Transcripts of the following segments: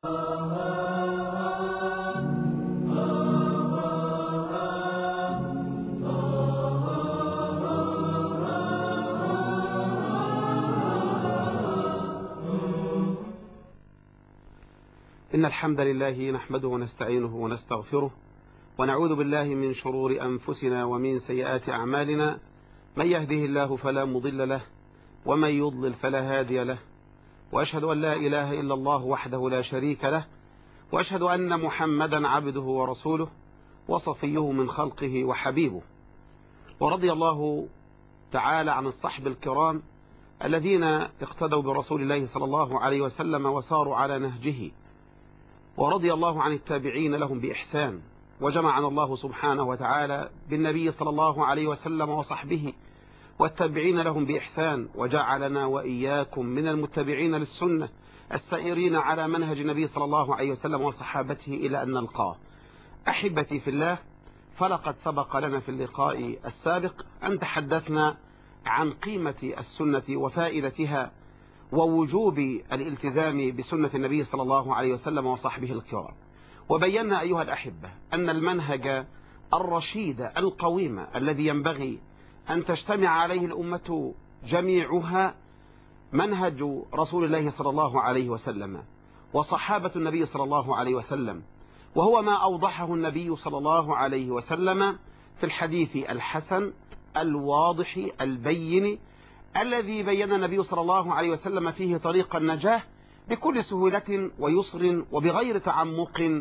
إن الحمد لله نحمده ونستعينه ونستغفره ونعوذ بالله من شرور أنفسنا ومن سيئات أعمالنا. من يهده الله فلا مضل له ومن يضلل فلا هادي له، وأشهد أن لا إله إلا الله وحده لا شريك له، وأشهد أن محمدا عبده ورسوله وصفيه من خلقه وحبيبه. ورضي الله تعالى عن الصحب الكرام الذين اقتدوا برسول الله صلى الله عليه وسلم وساروا على نهجه، ورضي الله عن التابعين لهم بإحسان، وجمعنا الله سبحانه وتعالى بالنبي صلى الله عليه وسلم وصحبه والتابعين لهم بإحسان، وجعلنا وإياكم من المتبعين للسنة السائرين على منهج النبي صلى الله عليه وسلم وصحابته إلى أن نلقاه. أحبتي في الله، فلقد سبق لنا في اللقاء السابق أن تحدثنا عن قيمة السنة وفائدتها ووجوب الالتزام بسنة النبي صلى الله عليه وسلم وصحبه الكرام، وبينا أيها الأحبة أن المنهج الرشيد القويم الذي ينبغي أن تجتمع عليه الأمة جميعها منهج رسول الله صلى الله عليه وسلم وصحابة النبي صلى الله عليه وسلم، وهو ما أوضحه النبي صلى الله عليه وسلم في الحديث الحسن الواضح البين الذي بين النبي صلى الله عليه وسلم فيه طريق النجاة بكل سهولة ويسر وبغير تعمق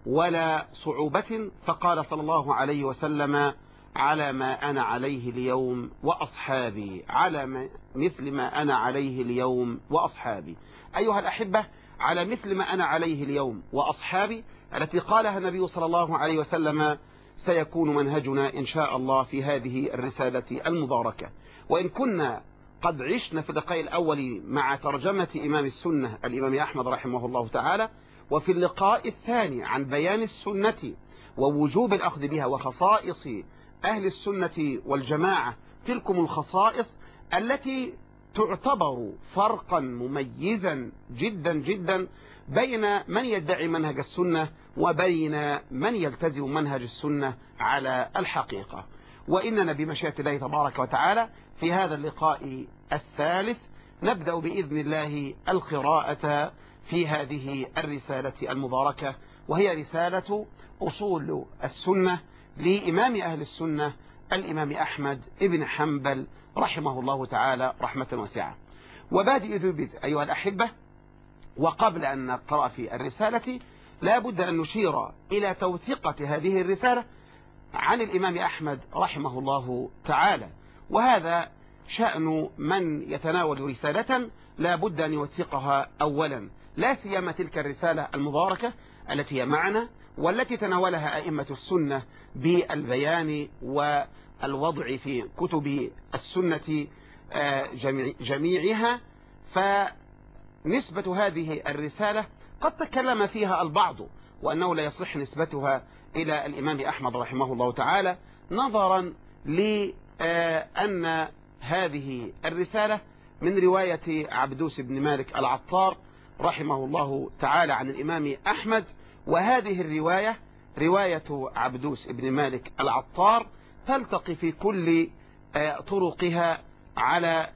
ولا صعوبة، فقال صلى الله عليه وسلم: على ما أنا عليه اليوم وأصحابي، على مثل ما أنا عليه اليوم وأصحابي. أيها الأحبة، على مثل ما أنا عليه اليوم وأصحابي التي قالها النبي صلى الله عليه وسلم سيكون منهجنا إن شاء الله في هذه الرسالة المباركة. وإن كنا قد عشنا في اللقاء الأول مع ترجمة إمام السنة الإمام أحمد رحمه الله تعالى، وفي اللقاء الثاني عن بيان السنة ووجوب الأخذ بها وخصائص أهل السنة والجماعة، تلكم الخصائص التي تعتبر فرقا مميزا جدا جدا بين من يدعي منهج السنة وبين من يلتزم منهج السنة على الحقيقة. وإننا بمشيئة الله تبارك وتعالى في هذا اللقاء الثالث نبدأ بإذن الله القراءة في هذه الرسالة المباركة، وهي رسالة أصول السنة لإمام أهل السنة الإمام أحمد ابن حنبل رحمه الله تعالى رحمة واسعة. وبادئ ذو بدء أيها الأحبة، وقبل أن نقرأ في الرسالة لا بد أن نشير إلى توثيقة هذه الرسالة عن الإمام أحمد رحمه الله تعالى، وهذا شأن من يتناول رسالة لا بد أن يوثقها أولا، لا سيما تلك الرسالة المباركة التي هي معنا والتي تناولها أئمة السنة بالبيان والوضع في كتب السنة جميعها. فنسبة هذه الرسالة قد تكلم فيها البعض وأنه لا يصح نسبتها إلى الإمام أحمد رحمه الله تعالى، نظرا لأن هذه الرسالة من رواية عبدوس بن مالك العطار رحمه الله تعالى عن الإمام أحمد، وهذه الرواية رواية عبدوس بن مالك العطار تلتقي في كل طرقها على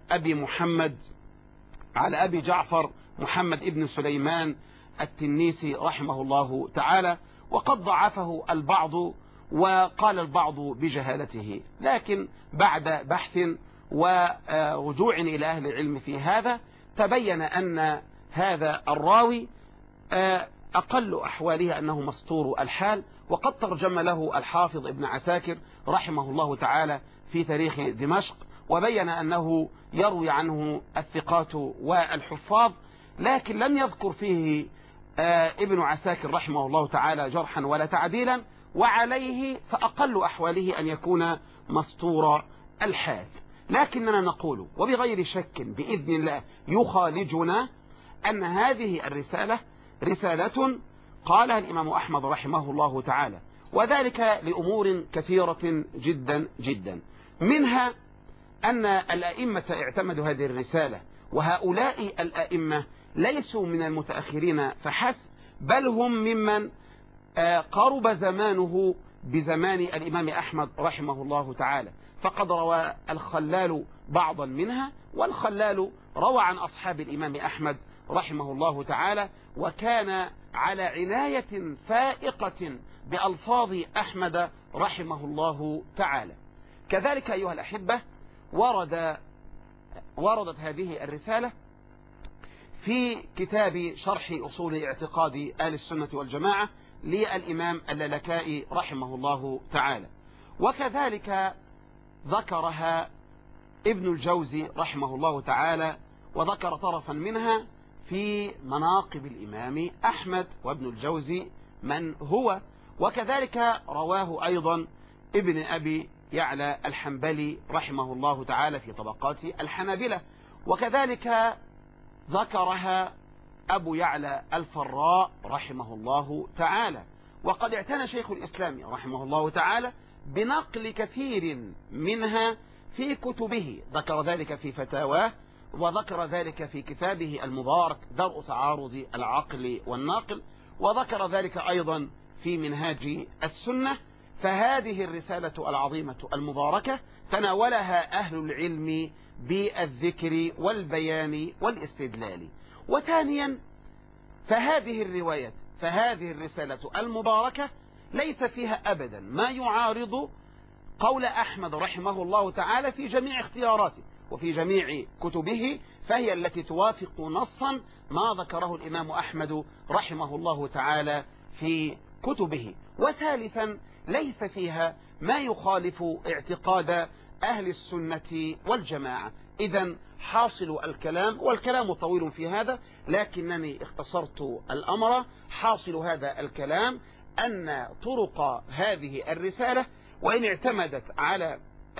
أبي جعفر محمد ابن سليمان التنيسي رحمه الله تعالى، وقد ضعفه البعض وقال البعض بجهالته، لكن بعد بحث ورجوع إلى أهل العلم في هذا تبين أن هذا الراوي أقل أحواله أنه مسطور الحال، وقد ترجم له الحافظ ابن عساكر رحمه الله تعالى في تاريخ دمشق، وبين أنه يروي عنه الثقات والحفاظ، لكن لم يذكر فيه ابن عساكر رحمه الله تعالى جرحا ولا تعديلا، وعليه فأقل أحواله أن يكون مسطور الحال. لكننا نقول وبغير شك بإذن الله يخالجنا أن هذه الرسالة رسالة قالها الإمام أحمد رحمه الله تعالى، وذلك لأمور كثيرة جدا جدا، منها أن الأئمة اعتمدوا هذه الرسالة، وهؤلاء الأئمة ليسوا من المتأخرين فحسب، بل هم ممن قرب زمانه بزمان الإمام أحمد رحمه الله تعالى، فقد روى الخلال بعضا منها، والخلال روى عن أصحاب الإمام أحمد رحمه الله تعالى، وكان على عناية فائقة بألفاظ أحمد رحمه الله تعالى. كذلك أيها الأحبة وردت هذه الرسالة في كتاب شرح أصول اعتقاد أهل السنة والجماعة للإمام اللالكائي رحمه الله تعالى، وكذلك ذكرها ابن الجوزي رحمه الله تعالى، وذكر طرفا منها في مناقب الإمام أحمد، وابن الجوزي من هو، وكذلك رواه أيضا ابن أبي يعلى الحنبلي رحمه الله تعالى في طبقات الحنابلة، وكذلك ذكرها أبو يعلى الفراء رحمه الله تعالى. وقد اعتنى شيخ الإسلام رحمه الله تعالى بنقل كثير منها في كتبه، ذكر ذلك في فتاواه، وذكر ذلك في كتابه المبارك درء تعارض العقل والناقل، وذكر ذلك أيضا في منهاج السنة. فهذه الرسالة العظيمة المباركة تناولها أهل العلم بالذكر والبيان والاستدلال. وثانيا فهذه الرسالة المباركة ليس فيها أبدا ما يعارض قول أحمد رحمه الله تعالى في جميع اختياراته وفي جميع كتبه، فهي التي توافق نصا ما ذكره الإمام أحمد رحمه الله تعالى في كتبه. وثالثا ليس فيها ما يخالف اعتقاد أهل السنة والجماعة. إذن حاصل الكلام، والكلام طويل في هذا لكنني اختصرت الأمر، حاصل هذا الكلام أن طرق هذه الرسالة وإن اعتمدت على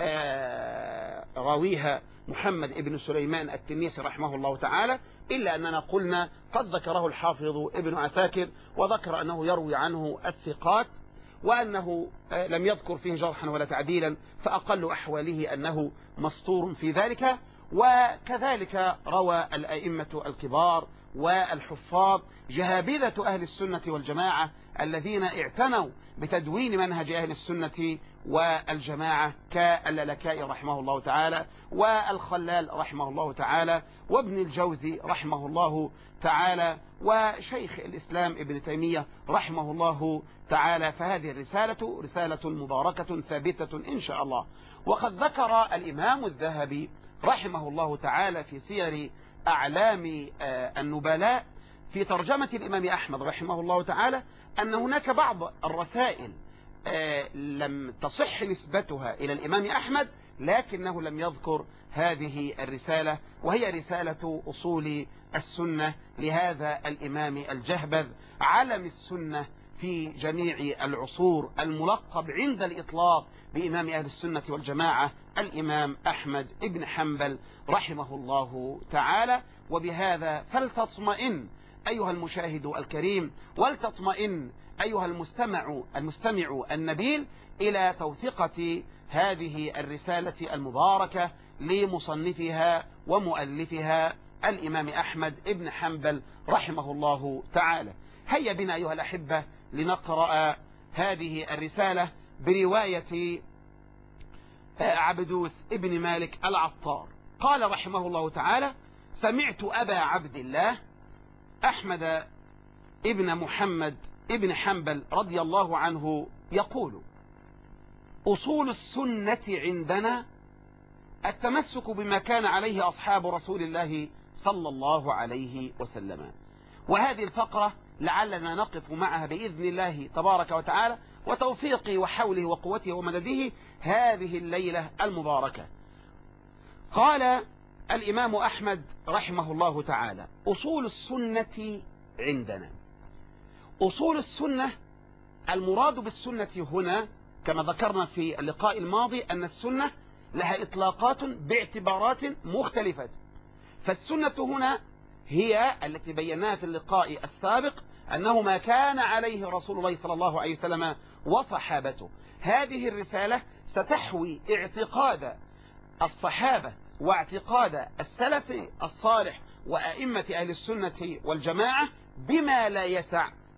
راويها محمد ابن سليمان التنيسي رحمه الله تعالى، إلا أننا قلنا قد ذكره الحافظ ابن عساكر وذكر أنه يروي عنه الثقات، وأنه لم يذكر فيه جرحا ولا تعديلا، فأقل أحواله أنه مستور في ذلك. وكذلك روى الأئمة الكبار والحفاظ جهابذة أهل السنة والجماعة الذين اعتنوا بتدوين منهج أهل السنة والجماعة كاللالكائي رحمه الله تعالى، والخلال رحمه الله تعالى، وابن الجوزي رحمه الله تعالى، وشيخ الإسلام ابن تيمية رحمه الله تعالى. فهذه الرسالة رسالة مباركة ثابتة إن شاء الله. وقد ذكر الإمام الذهبي رحمه الله تعالى في سير أعلام النبلاء في ترجمة الإمام أحمد رحمه الله تعالى أن هناك بعض الرسائل لم تصح نسبتها إلى الإمام أحمد، لكنه لم يذكر هذه الرسالة، وهي رسالة أصول السنة لهذا الإمام الجهبذ علم السنة في جميع العصور، الملقب عند الإطلاق بإمام أهل السنة والجماعة الإمام أحمد ابن حنبل رحمه الله تعالى. وبهذا فلتطمئن أيها المشاهد الكريم، ولتطمئن أيها المستمع النبيل إلى توثيقة هذه الرسالة المباركة لمصنفها ومؤلفها الإمام أحمد ابن حنبل رحمه الله تعالى. هيا بنا أيها الأحبة لنقرأ هذه الرسالة برواية عبدوس ابن مالك العطار. قال رحمه الله تعالى: سمعت أبا عبد الله أحمد ابن محمد ابن حنبل رضي الله عنه يقول: أصول السنة عندنا التمسك بما كان عليه أصحاب رسول الله صلى الله عليه وسلم. وهذه الفقرة لعلنا نقف معها بإذن الله تبارك وتعالى وتوفيقه وحوله وقوته ومدده هذه الليلة المباركة. قال الإمام أحمد رحمه الله تعالى: أصول السنة عندنا. أصول السنة، المراد بالسنة هنا كما ذكرنا في اللقاء الماضي أن السنة لها إطلاقات باعتبارات مختلفة. فالسنة هنا هي التي بيناها في اللقاء السابق أنه ما كان عليه رسول الله صلى الله عليه وسلم وصحابته. هذه الرسالة ستحوي اعتقاد الصحابة واعتقاد السلف الصالح وأئمة أهل السنة والجماعة بما لا يسع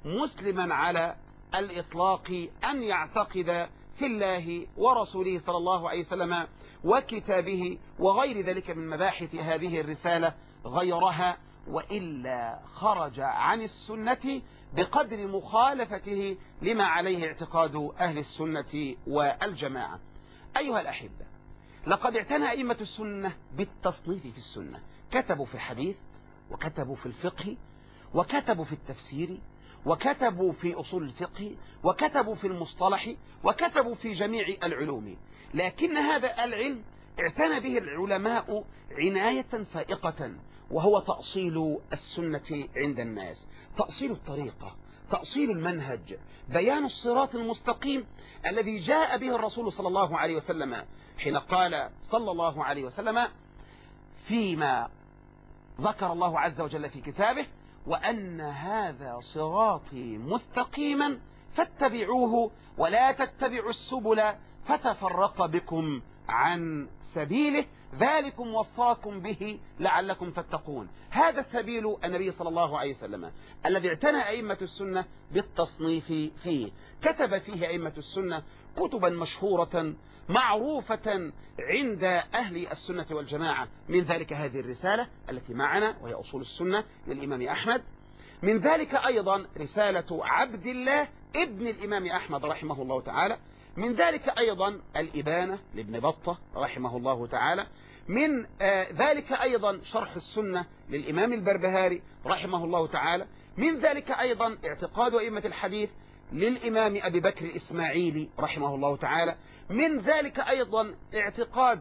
مسلما على الإطلاق أن يعتقد في الله ورسوله صلى الله عليه وسلم وكتابه وغير ذلك من مباحث هذه الرسالة غيرها، وإلا خرج عن السنة بقدر مخالفته لما عليه اعتقاد أهل السنة والجماعة. أيها الأحبة، لقد اعتنى أئمة السنة بالتصنيف في السنة، كتبوا في الحديث، وكتبوا في الفقه، وكتبوا في التفسير، وكتبوا في أصول الفقه، وكتبوا في المصطلح، وكتبوا في جميع العلوم. لكن هذا العلم اعتنى به العلماء عناية فائقة، وهو تأصيل السنة عند الناس، تأصيل الطريقة، تأصيل المنهج، بيان الصراط المستقيم الذي جاء به الرسول صلى الله عليه وسلم حين قال صلى الله عليه وسلم فيما ذكر الله عز وجل في كتابه: وأن هذا صراطي مستقيما فاتبعوه ولا تتبعوا السبل فتفرق بكم عن سبيله ذلكم وصاكم به لعلكم تتقون. هذا السبيل النبي صلى الله عليه وسلم الذي اعتنى أئمة السنة بالتصنيف فيه. كتب فيه أئمة السنة كتبا مشهورة معروفة عند أهل السنة والجماعة، من ذلك هذه الرسالة التي معنا وهي أصول السنة للإمام أحمد، من ذلك أيضا رسالة عبد الله ابن الإمام أحمد رحمه الله تعالى، من ذلك أيضا الإبانة لابن بطة رحمه الله تعالى، من ذلك أيضا شرح السنة للإمام البربهاري رحمه الله تعالى، من ذلك أيضا اعتقاد أئمة الحديث للإمام أبي بكر الإسماعيلي رحمه الله تعالى، من ذلك أيضا اعتقاد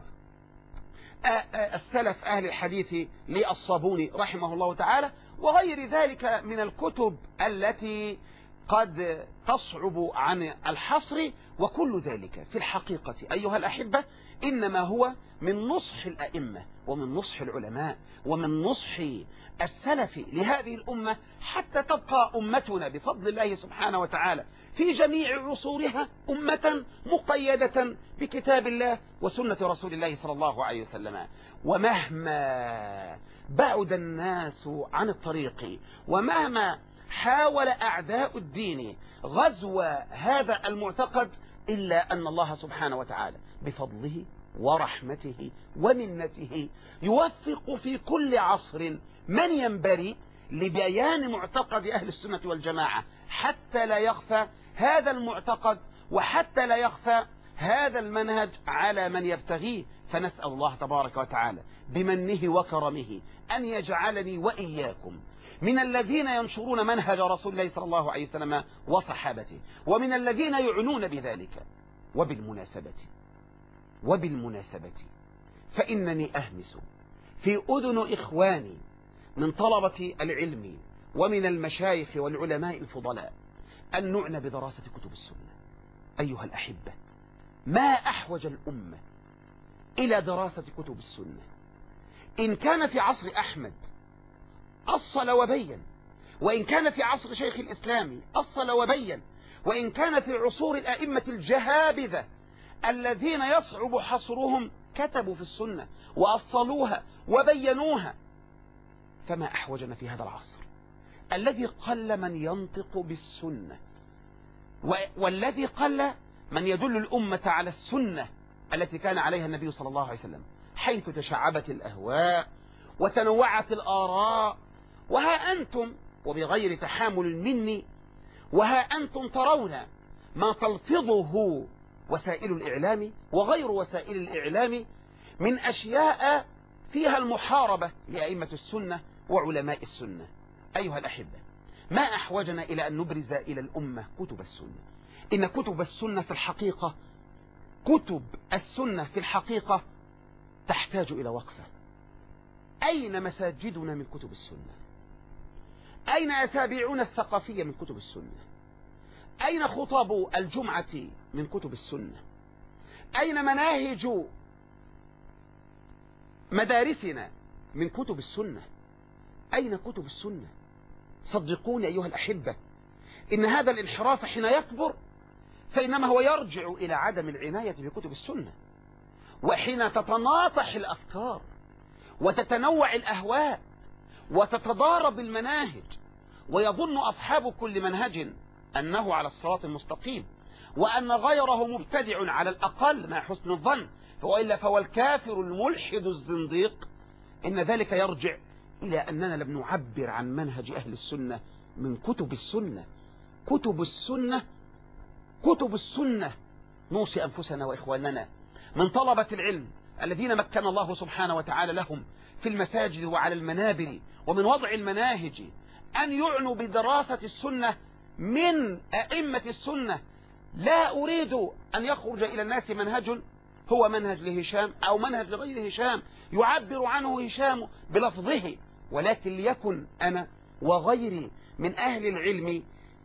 السلف أهل الحديث للصابوني رحمه الله تعالى، وغير ذلك من الكتب التي قد تصعب عن الحصر. وكل ذلك في الحقيقة أيها الأحبة إنما هو من نصح الأئمة ومن نصح العلماء ومن نصح السلف لهذه الأمة، حتى تبقى أمتنا بفضل الله سبحانه وتعالى في جميع عصورها أمة مقيدة بكتاب الله وسنة رسول الله صلى الله عليه وسلم. ومهما بعد الناس عن الطريق، ومهما حاول أعداء الدين غزو هذا المعتقد، إلا أن الله سبحانه وتعالى بفضله ورحمته ومنته يوفق في كل عصر من ينبري لبيان معتقد أهل السنة والجماعة، حتى لا يخفى هذا المعتقد وحتى لا يخفى هذا المنهج على من يبتغيه. فنسأل الله تبارك وتعالى بمنه وكرمه أن يجعلني وإياكم من الذين ينشرون منهج رسول الله صلى الله عليه وسلم وصحابته، ومن الذين يعنون بذلك. وبالمناسبة فإنني أهمس في أذن إخواني من طلبة العلم ومن المشايخ والعلماء الفضلاء أن نعنى بدراسة كتب السنة. أيها الأحبة، ما أحوج الأمة إلى دراسة كتب السنة. إن كان في عصر أحمد أصل وبين، وإن كان في عصر شيخ الإسلام أصل وبين، وإن كان في عصور الأئمة الجهابذة الذين يصعب حصرهم كتبوا في السنة وأصلوها وبينوها، فما أحوجنا في هذا العصر الذي قل من ينطق بالسنة، والذي قل من يدل الأمة على السنة التي كان عليها النبي صلى الله عليه وسلم، حيث تشعبت الأهواء وتنوعت الآراء. وها أنتم وبغير تحامل مني، وها أنتم ترون ما تلفظه وسائل الإعلام وغير وسائل الإعلام من أشياء فيها المحاربة لأئمة السنة وعلماء السنة. أيها الأحبة، ما أحوجنا إلى أن نبرز إلى الأمة كتب السنة. إن كتب السنة في الحقيقة تحتاج إلى وقفة. أين مساجدنا من كتب السنة؟ أين أسابيعنا الثقافية من كتب السنة؟ أين خطب الجمعة من كتب السنة؟ أين مناهج مدارسنا من كتب السنة؟ أين كتب السنة؟ صدقوني أيها الأحبة، إن هذا الانحراف حين يكبر فإنما هو يرجع إلى عدم العناية بكتب السنة. وحين تتناطح الأفكار وتتنوع الأهواء وتتضارب المناهج ويظن أصحاب كل منهج أنه على الصراط المستقيم، وأن غيره مبتدع على الأقل مع حسن الظن، وإلا فهو الكافر الملحد الزنديق. إن ذلك يرجع إلى أننا لم نعبر عن منهج أهل السنة من كتب السنة. كتب السنة نوصي أنفسنا وإخواننا من طلبة العلم الذين مكن الله سبحانه وتعالى لهم في المساجد وعلى المنابر ومن وضع المناهج أن يعنوا بدراسة السنة من أئمة السنة. لا أريد أن يخرج إلى الناس منهج هو منهج لهشام أو منهج لغير هشام يعبر عنه هشام بلفظه، ولكن ليكن أنا وغيري من أهل العلم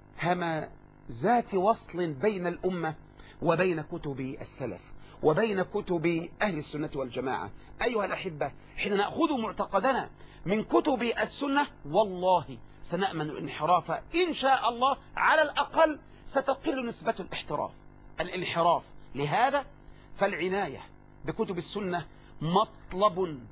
همزات وصل بين الأمة وبين كتب السلف وبين كتب أهل السنة والجماعة. أيها الأحبة، حين نأخذ معتقدنا من كتب السنة والله سنأمن الانحراف إن شاء الله، على الأقل ستقل نسبة الانحراف. لهذا فالعناية بكتب السنة مطلب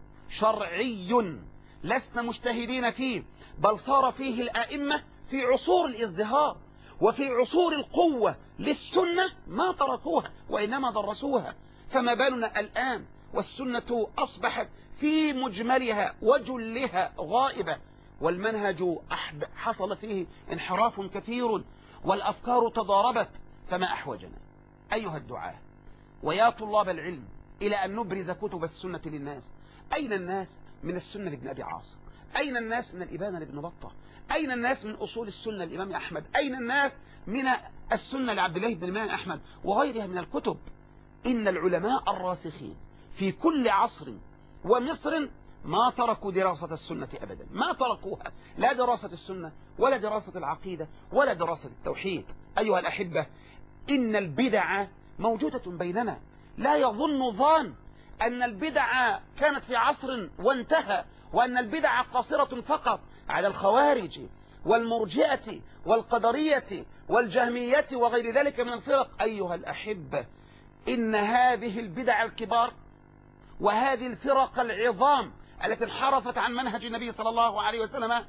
شرعي لسنا مجتهدين فيه، بل صار فيه الأئمة في عصور الازدهار وفي عصور القوة للسنة ما تركوها وإنما درسوها، فما بالنا الآن والسنة أصبحت في مجملها وجلها غائبة، والمنهج حصل فيه انحراف كثير والأفكار تضاربت. فما أحوجنا أيها الدعاة ويا طلاب العلم إلى أن نبرز كتب السنة للناس. أين الناس من السنة لابن أبي عاصم؟ أين الناس من الإبانة لابن بطة؟ أين الناس من أصول السنة للإمام أحمد؟ أين الناس من السنة لعبد الله بن الإمام أحمد وغيرها من الكتب؟ إن العلماء الراسخين في كل عصر ومصر ما تركوا دراسة السنة أبدا، ما تركوها، لا دراسة السنة ولا دراسة العقيدة ولا دراسة التوحيد. أيها الأحبة، إن البدع موجودة بيننا، لا يظن ظان أن البدع كانت في عصر وانتهى، وأن البدع قاصرة فقط على الخوارج والمرجئة والقدرية والجهمية وغير ذلك من الفرق. أيها الأحبة، إن هذه البدع الكبار وهذه الفرق العظام التي انحرفت عن منهج النبي صلى الله عليه وسلم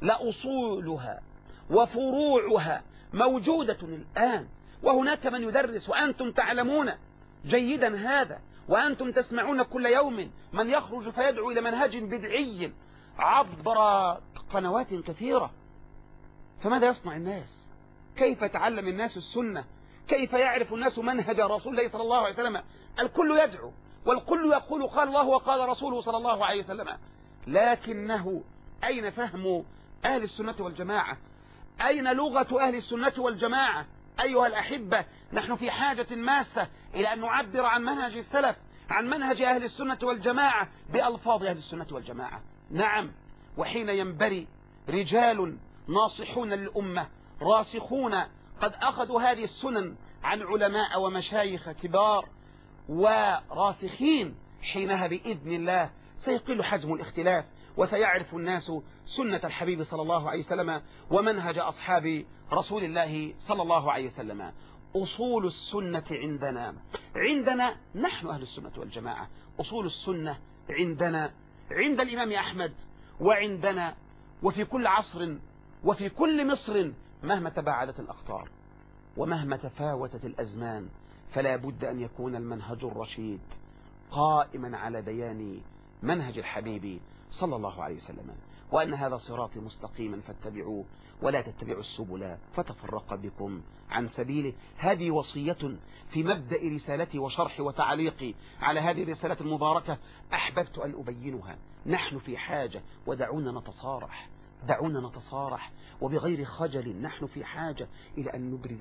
لأصولها وفروعها موجودة الآن، وهناك من يدرس وأنتم تعلمون جيدا هذا، وأنتم تسمعون كل يوم من يخرج فيدعو إلى منهج بدعي عبر قنوات كثيرة. فماذا يصنع الناس؟ كيف تعلم الناس السنة؟ كيف يعرف الناس منهج رسول الله صلى الله عليه وسلم؟ الكل يدعو والكل يقول قال الله وقال رسوله صلى الله عليه وسلم، لكنه أين فهم أهل السنة والجماعة؟ أين لغة أهل السنة والجماعة؟ أيها الأحبة، نحن في حاجة ماسة إلى أن نعبر عن منهج السلف، عن منهج أهل السنة والجماعة بألفاظ أهل السنة والجماعة. نعم، وحين ينبري رجال ناصحون للأمة راسخون قد أخذوا هذه السنن عن علماء ومشايخ كبار وراسخين، حينها بإذن الله سيقل حجم الاختلاف، وسيعرف الناس سنة الحبيب صلى الله عليه وسلم ومنهج أصحاب رسول الله صلى الله عليه وسلم. أصول السنة عندنا نحن أهل السنة والجماعة، أصول السنة عندنا عند الإمام أحمد وعندنا وفي كل عصر وفي كل مصر، مهما تباعدت الأقطار ومهما تفاوتت الأزمان، فلا بد أن يكون المنهج الرشيد قائما على بيان منهج الحبيب صلى الله عليه وسلم، وأن هذا صراطي مستقيما فاتبعوه ولا تتبعوا السبل فتفرق بكم عن سبيله. هذه وصية في مبدأ رسالتي وشرحي وتعليقي على هذه الرسالة المباركة أحببت أن أبينها. نحن في حاجة، ودعونا نتصارح وبغير خجل. نحن في حاجة إلى أن نبرز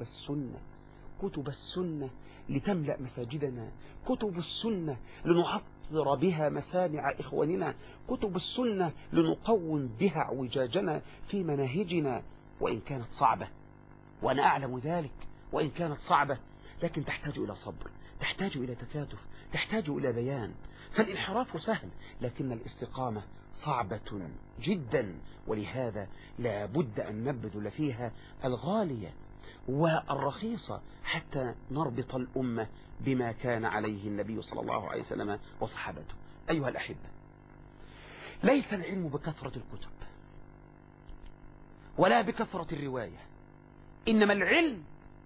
كتب السنة لتملأ مساجدنا، كتب السنة لنعطر بها مسامع إخواننا، كتب السنة لنقوم بها اعوجاجنا في مناهجنا، وإن كانت صعبة، وأنا أعلم ذلك، وإن كانت صعبة لكن تحتاج إلى صبر، تحتاج إلى تكاتف، تحتاج إلى بيان. فالانحراف سهل لكن الاستقامة صعبة جدا، ولهذا لا بد أن نبذل فيها الغالية والرخيصة حتى نربط الأمة بما كان عليه النبي صلى الله عليه وسلم وصحابته. أيها الأحبة، ليس العلم بكثرة الكتب ولا بكثرة الرواية، إنما العلم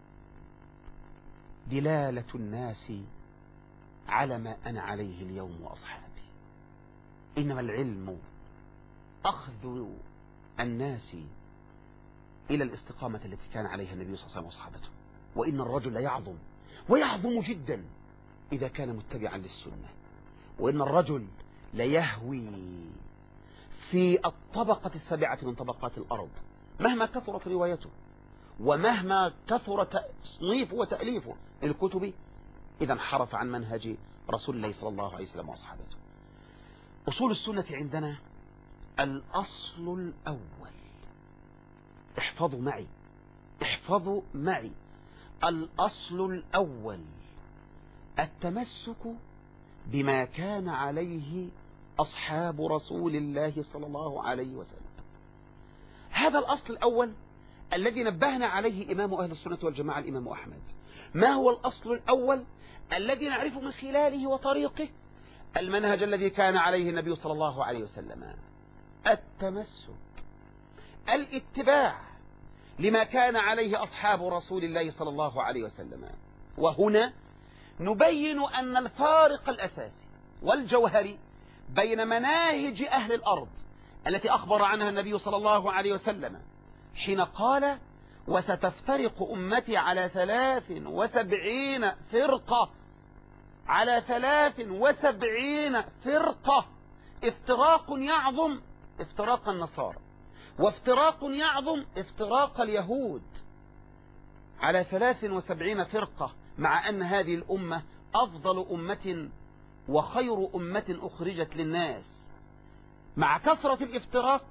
دلالة الناس على ما أنا عليه اليوم وأصحابي. إنما العلم أخذ الناس إلى الاستقامة التي كان عليها النبي صلى الله عليه وسلم وصحابته. وإن الرجل يعظم ويعظم جدا إذا كان متبعا للسنة، وإن الرجل ليهوي في الطبقة السابعة من طبقات الأرض مهما كثرت روايته ومهما كثر تصنيفه وتأليفه للكتب، إذا انحرف عن منهج رسول الله صلى الله عليه وسلم وأصحابته. أصول السنة عندنا الأصل الأول، احفظوا معي الأصل الأول التمسك بما كان عليه أصحاب رسول الله صلى الله عليه وسلم. هذا الأصل الأول الذي نبهنا عليه إمام أهل السنة والجماعة الإمام أحمد. ما هو الأصل الأول الذي نعرف من خلاله وطريقه المنهج الذي كان عليه النبي صلى الله عليه وسلم؟ التمسك، الاتباع لما كان عليه أصحاب رسول الله صلى الله عليه وسلم. وهنا نبين أن الفارق الأساسي والجوهري بين مناهج أهل الأرض التي أخبر عنها النبي صلى الله عليه وسلم حين قال: وستفترق أمتي على 73 فرقة، على 73 فرقة، افتراق يعظم افتراق النصارى، وافتراق يعظم افتراق اليهود، على 73 فرقة، مع أن هذه الأمة أفضل أمة وخير أمة أخرجت للناس، مع كثرة الافتراق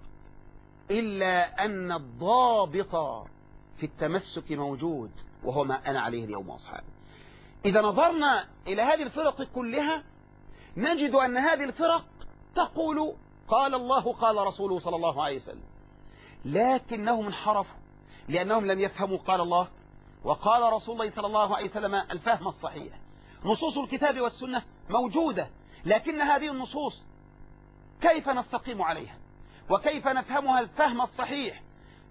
إلا أن الضابط في التمسك موجود، وهو ما أنا عليه اليوم وأصحابي. إذا نظرنا إلى هذه الفرق كلها نجد أن هذه الفرق تقول قال الله قال رسوله صلى الله عليه وسلم، لكنهم انحرفوا لأنهم لم يفهموا قال الله وقال رسول الله صلى الله عليه وسلم الفهم الصحيح. نصوص الكتاب والسنة موجودة، لكن هذه النصوص كيف نستقيم عليها وكيف نفهمها الفهم الصحيح؟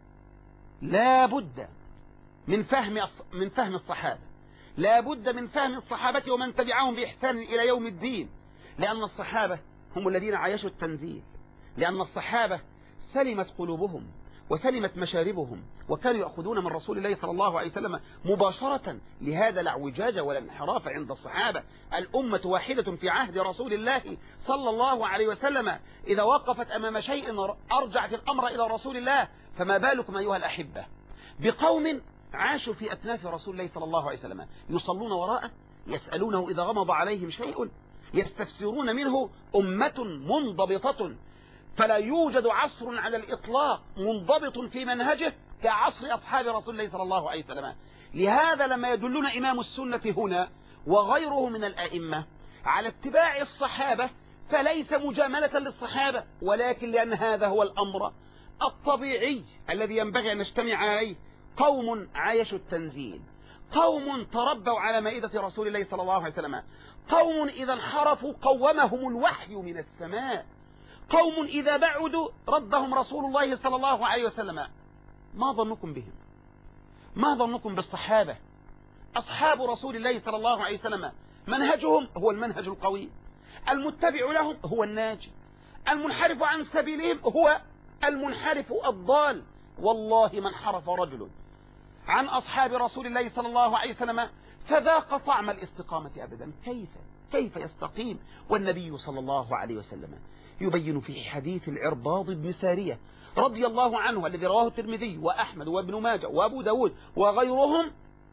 لا بد من فهم الصحابة، لا بد من فهم الصحابة ومن تبعهم بإحسان إلى يوم الدين، لأن الصحابة هم الذين عايشوا التنزيل، لأن الصحابة سلمت قلوبهم وسلمت مشاربهم، وكانوا يأخذون من رسول الله صلى الله عليه وسلم مباشرة. لهذا لا اعوجاج ولا انحراف عند الصحابة، الأمة واحدة في عهد رسول الله صلى الله عليه وسلم. إذا وقفت أمام شيء أرجعت الأمر إلى رسول الله، فما بالكم أيها الأحبة بقوم عاشوا في أكناف رسول الله صلى الله عليه وسلم، يصلون وراءه، يسألونه إذا غمض عليهم شيء، يستفسرون منه، أمة منضبطة، فلا يوجد عصر على الإطلاق منضبط في منهجه كعصر أصحاب رسول الله صلى الله عليه وسلم. لهذا لما يدلنا إمام السنة هنا وغيره من الأئمة على اتباع الصحابة فليس مجاملة للصحابة، ولكن لأن هذا هو الأمر الطبيعي الذي ينبغي أن نجتمع عليه. قوم عايشوا التنزيل، قوم تربوا على مائدة رسول الله صلى الله عليه وسلم، قوم إذا انحرفوا قومهم الوحي من السماء، قوم إذا بعدوا ردهم رسول الله صلى الله عليه وسلم. ما ظنكم بهم؟ ما ظنكم بالصحابة؟ أصحاب رسول الله صلى الله عليه وسلم منهجهم هو المنهج القوي، المتبع لهم هو الناجي، المنحرف عن سبيلهم هو المنحرف الضال. والله من حرف رجل عن أصحاب رسول الله صلى الله عليه وسلم فذاق طعم الاستقامة أبدا. كيف يستقيم؟ والنبي صلى الله عليه وسلم يبين في حديث العرباض بن سارية رضي الله عنه الذي رواه الترمذي وأحمد وابن ماجه وأبو داود وغيرهم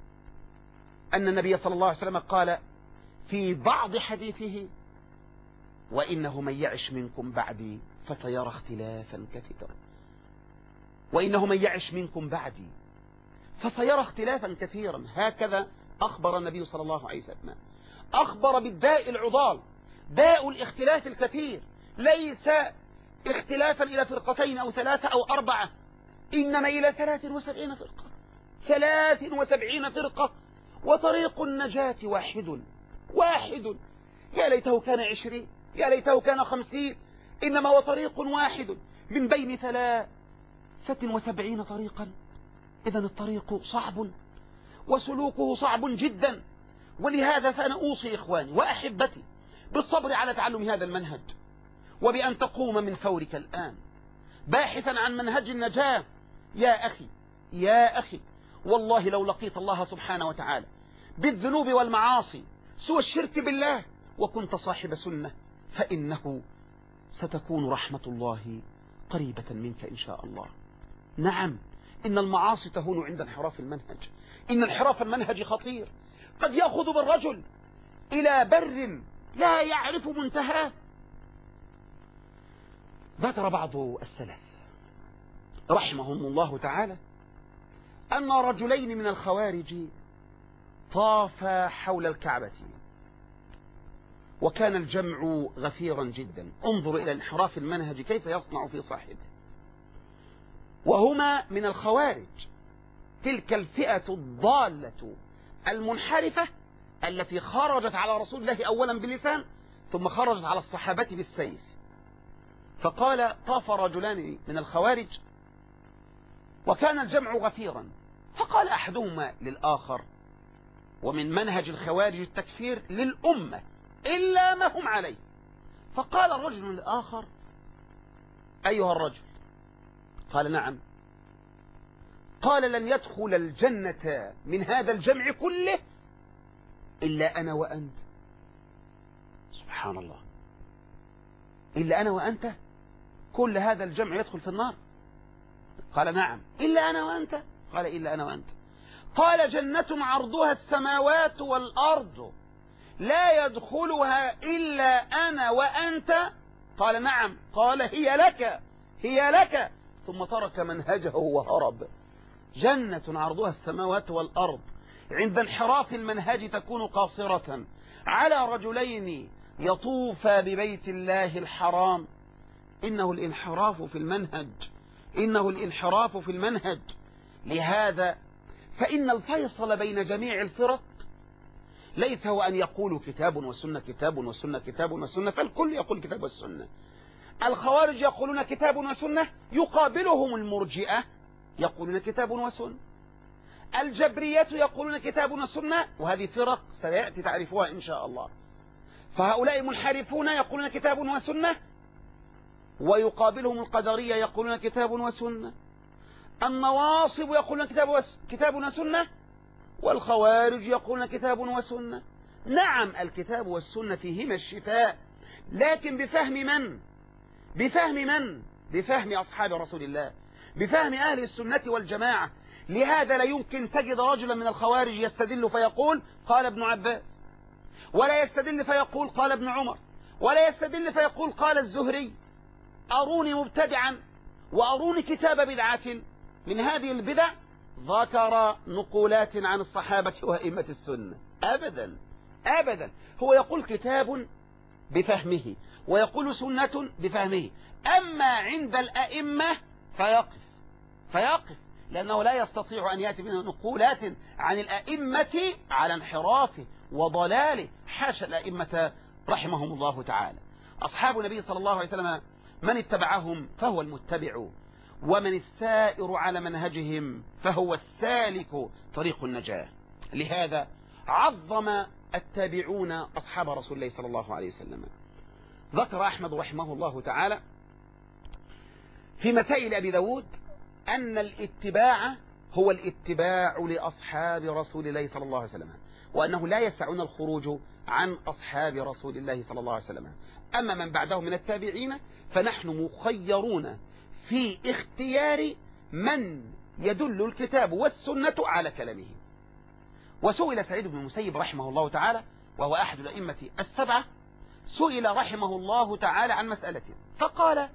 أن النبي صلى الله عليه وسلم قال في بعض حديثه: وإنه من يعش منكم بعدي فسيرى اختلافا كثيرا. وإنه من يعش منكم بعدي فسيرى اختلافا كثيرا. هكذا أخبر النبي صلى الله عليه وسلم، أخبر بالداء العضال، داء الاختلاف الكثير، ليس اختلافا إلى فرقتين أو 3 أو 4، إنما إلى 73 فرقة، 73 فرقة، وطريق النجاة واحد. يا ليته كان 20، يا ليته كان 50، إنما هو طريق واحد من بين 76 طريقا. إذا الطريق صعب وسلوكه صعب جدا، ولهذا فأنا أوصي إخواني وأحبتي بالصبر على تعلم هذا المنهج، وبأن تقوم من فورك الآن باحثا عن منهج النجاة. يا أخي يا أخي، والله لو لقيت الله سبحانه وتعالى بالذنوب والمعاصي سوى الشرك بالله وكنت صاحب سنة، فإنه ستكون رحمة الله قريبة منك إن شاء الله. نعم، إن المعاصي تهون عند انحراف المنهج، إن انحراف المنهج خطير، قد يأخذ بالرجل إلى بر لا يعرف منتهاه. ذكر بعض السلف رحمهم الله تعالى أن رجلين من الخوارج طافا حول الكعبة، وكان الجمع غفيرا جدا. انظر إلى انحراف المنهج كيف يصنع في صاحبه. وهما من الخوارج، تلك الفئة الضالة المنحرفة التي خرجت على رسول الله أولا باللسان ثم خرجت على الصحابة بالسيف. فقال: طاف رجلان من الخوارج وكان الجمع غفيرا، فقال أحدهما للآخر، ومن منهج الخوارج التكفير للأمة إلا ما هم عليه، فقال الرجل للآخر: أيها الرجل. قال: نعم. قال: لن يدخل الجنة من هذا الجمع كله إلا أنا وأنت. سبحان الله، إلا أنا وأنت؟ كل هذا الجمع يدخل في النار؟ قال: نعم. إلا أنا وأنت؟ قال: إلا أنا وأنت. قال: جنة عرضها السماوات والأرض لا يدخلها إلا أنا وأنت؟ قال: نعم. قال: هي لك هي لك. ثم ترك منهجه وهرب. جنة عرضها السماوات والأرض عند انحراف المنهج تكون قاصرة على رجلين يطوفا ببيت الله الحرام. إنه الانحراف في المنهج، إنه الانحراف في المنهج. لهذا فإن الفيصل بين جميع الفرق ليس هو أن يقولوا كتاب وسنة كتاب وسنة كتاب وسنة، فالكل يقول كتاب والسنة. الخوارج يقولون كتاب وسنة، يقابلهم المرجئة يقولون كتاب وسنة. الجبرية يقولون كتاب وسنة، وهذه فرق سيأتي تعرفوها إن شاء الله. فهؤلاء منحرفون يقولون كتاب وسنة، ويقابلهم القدرية يقولون كتاب وسنة. النواصب يقولون كتاب وسنة، والخوارج يقولون كتاب وسنة. نعم، الكتاب والسنة فيهما الشفاء، لكن بفهم من؟ بفهم من؟ بفهم أصحاب رسول الله، بفهم أهل السنة والجماعة. لهذا لا يمكن تجد رجلا من الخوارج يستدل فيقول قال ابن عباس، ولا يستدل فيقول قال ابن عمر، ولا يستدل فيقول قال الزهري. أروني مبتدعا وأروني كتاب بدعة من هذه البدع ذكر نقولات عن الصحابة وأئمة السنة. أبدا أبدا، هو يقول كتاب بفهمه ويقول سنة بفهمه، أما عند الأئمة فيقف لأنه لا يستطيع أن يأتي منه نقولات عن الأئمة على انحرافه وضلاله. حاشا الأئمة رحمهم الله تعالى. أصحاب النبي صلى الله عليه وسلم من اتبعهم فهو المتبع، ومن السائر على منهجهم فهو السالك طريق النجاة. لهذا عظم التابعون أصحاب رسول الله صلى الله عليه وسلم. ذكر أحمد رحمه الله تعالى في مسائل أبي داود أن الاتباع هو الاتباع لأصحاب رسول الله صلى الله عليه وسلم، وأنه لا يسعون الخروج عن أصحاب رسول الله صلى الله عليه وسلم. أما من بعدهم من التابعين فنحن مخيرون في اختيار من يدل الكتاب والسنة على كلامه. وسئل سعيد بن المسيب رحمه الله تعالى، وهو أحد الأئمة السبعة، سئل رحمه الله تعالى عن مسألة فقال: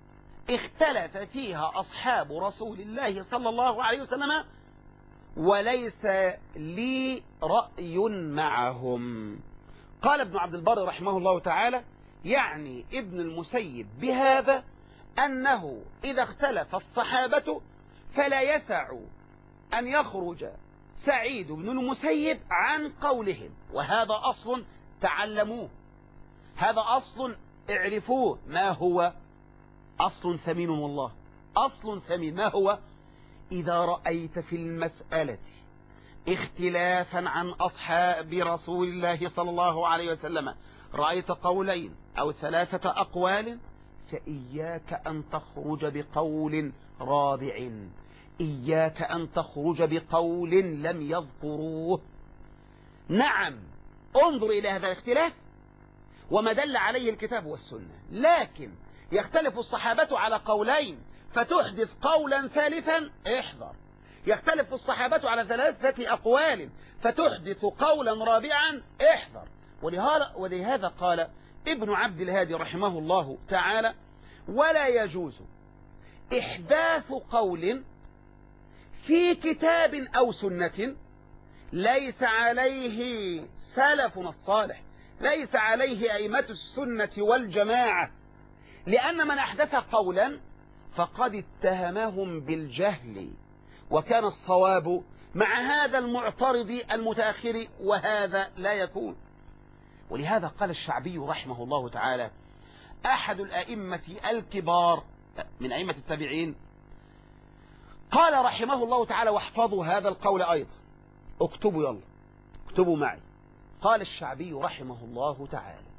اختلف فيها أصحاب رسول الله صلى الله عليه وسلم وليس لي رأي معهم. قال ابن عبد البر رحمه الله تعالى: يعني ابن المسيب بهذا أنه إذا اختلف الصحابة فلا يسع أن يخرج سعيد بن المسيب عن قولهم، وهذا أصل تعلموه، هذا أصل اعرفوه، ما هو؟ أصل ثمين والله، أصل ثمين. ما هو؟ إذا رأيت في المسألة اختلافا عن أصحاب رسول الله صلى الله عليه وسلم، رأيت قولين أو 3 أقوال، فإياك أن تخرج بقول رابع، إياك أن تخرج بقول لم يذكروه. نعم، انظر إلى هذا الاختلاف وما دل عليه الكتاب والسنة، لكن يختلف الصحابة على قولين فتحدث قولا ثالثا، احذر. يختلف الصحابة على 3 أقوال فتحدث قولا رابعا، احذر. ولهذا قال ابن عبد الهادي رحمه الله تعالى: ولا يجوز إحداث قول في كتاب أو سنة ليس عليه سلفنا الصالح، ليس عليه أئمة السنة والجماعة، لأن من أحدث قولا فقد اتهمهم بالجهل، وكان الصواب مع هذا المعترض المتأخر، وهذا لا يكون. ولهذا قال الشعبي رحمه الله تعالى، أحد الأئمة الكبار من أئمة التابعين، قال رحمه الله تعالى، واحفظوا هذا القول أيضا، اكتبوا يلا اكتبوا معي. قال الشعبي رحمه الله تعالى: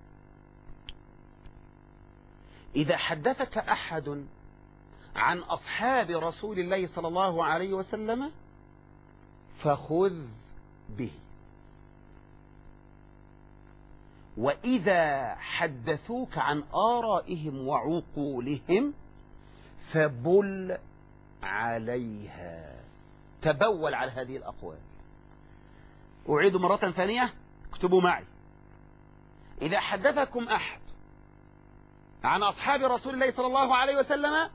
إذا حدثك أحد عن أصحاب رسول الله صلى الله عليه وسلم فخذ به، وإذا حدثوك عن آرائهم وعقولهم فبل عليها، تبول على هذه الأقوال. أعيد مرة ثانية، اكتبوا معي: إذا حدثكم أحد عن أصحاب رسول الله صلى الله عليه وسلم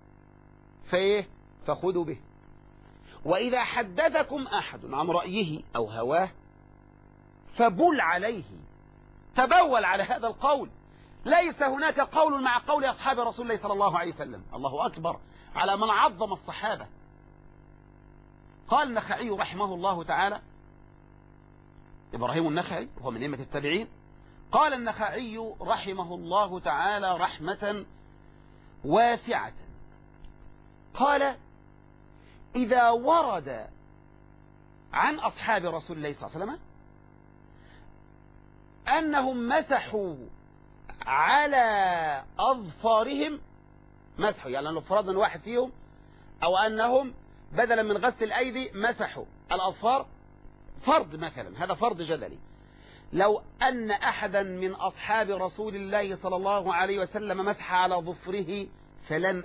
فخذوا به، وإذا حدثكم أحد عن رأيه أو هواه فبل عليه، تبول على هذا القول. ليس هناك قول مع قول أصحاب رسول الله صلى الله عليه وسلم. الله أكبر على من عظم الصحابة. قال النخعي رحمه الله تعالى، إبراهيم النخعي وهو من أئمة التابعين، قال النخعي رحمه الله تعالى رحمة واسعة، قال: إذا ورد عن أصحاب رسول الله صلى الله عليه وسلم أنهم مسحوا على أظفارهم، مسحوا يعني لو فرضنا واحد فيهم، أو أنهم بدلا من غسل الأيدي مسحوا الأظفار، فرض مثلا، هذا فرض جدلي. لو أن أحدا من أصحاب رسول الله صلى الله عليه وسلم مسح على ظفره فلن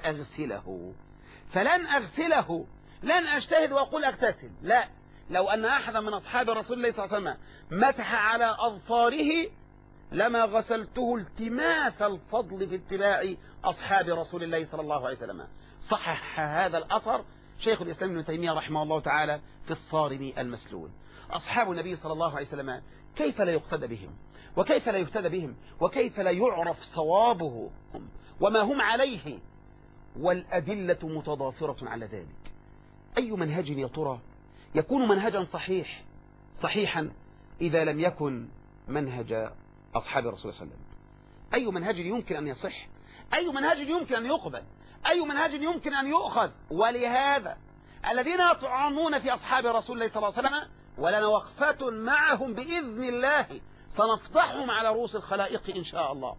أغسله، لن أجتهد وأقول أغتسل، لا، لو أن أحدا من أصحاب رسول الله صلى الله عليه وسلم مسح على أظفاره لما غسلته التماس الفضل في اتباع أصحاب رسول الله صلى الله عليه وسلم. صحح هذا الأثر شيخ الإسلام ابن تيمية رحمه الله تعالى في الصارم المسلول. أصحاب النبي صلى الله عليه وسلم كيف لا يقتدى بهم، وكيف لا يهتدى بهم، وكيف لا يعرف صوابهم وما هم عليه، والأدلة متضافرة على ذلك. أي منهج يا ترى يكون منهجا صحيحا إذا لم يكن منهج أصحاب رسول الله صلى الله عليه وسلم؟ أي منهج يمكن أن يصح؟ أي منهج يمكن أن يقبل؟ أي منهج يمكن أن يؤخذ؟ ولهذا الذين يطعنون في أصحاب رسول الله صلى الله عليه وسلم ولنا وقفة معهم بإذن الله، سنفضحهم على رؤوس الخلائق إن شاء الله.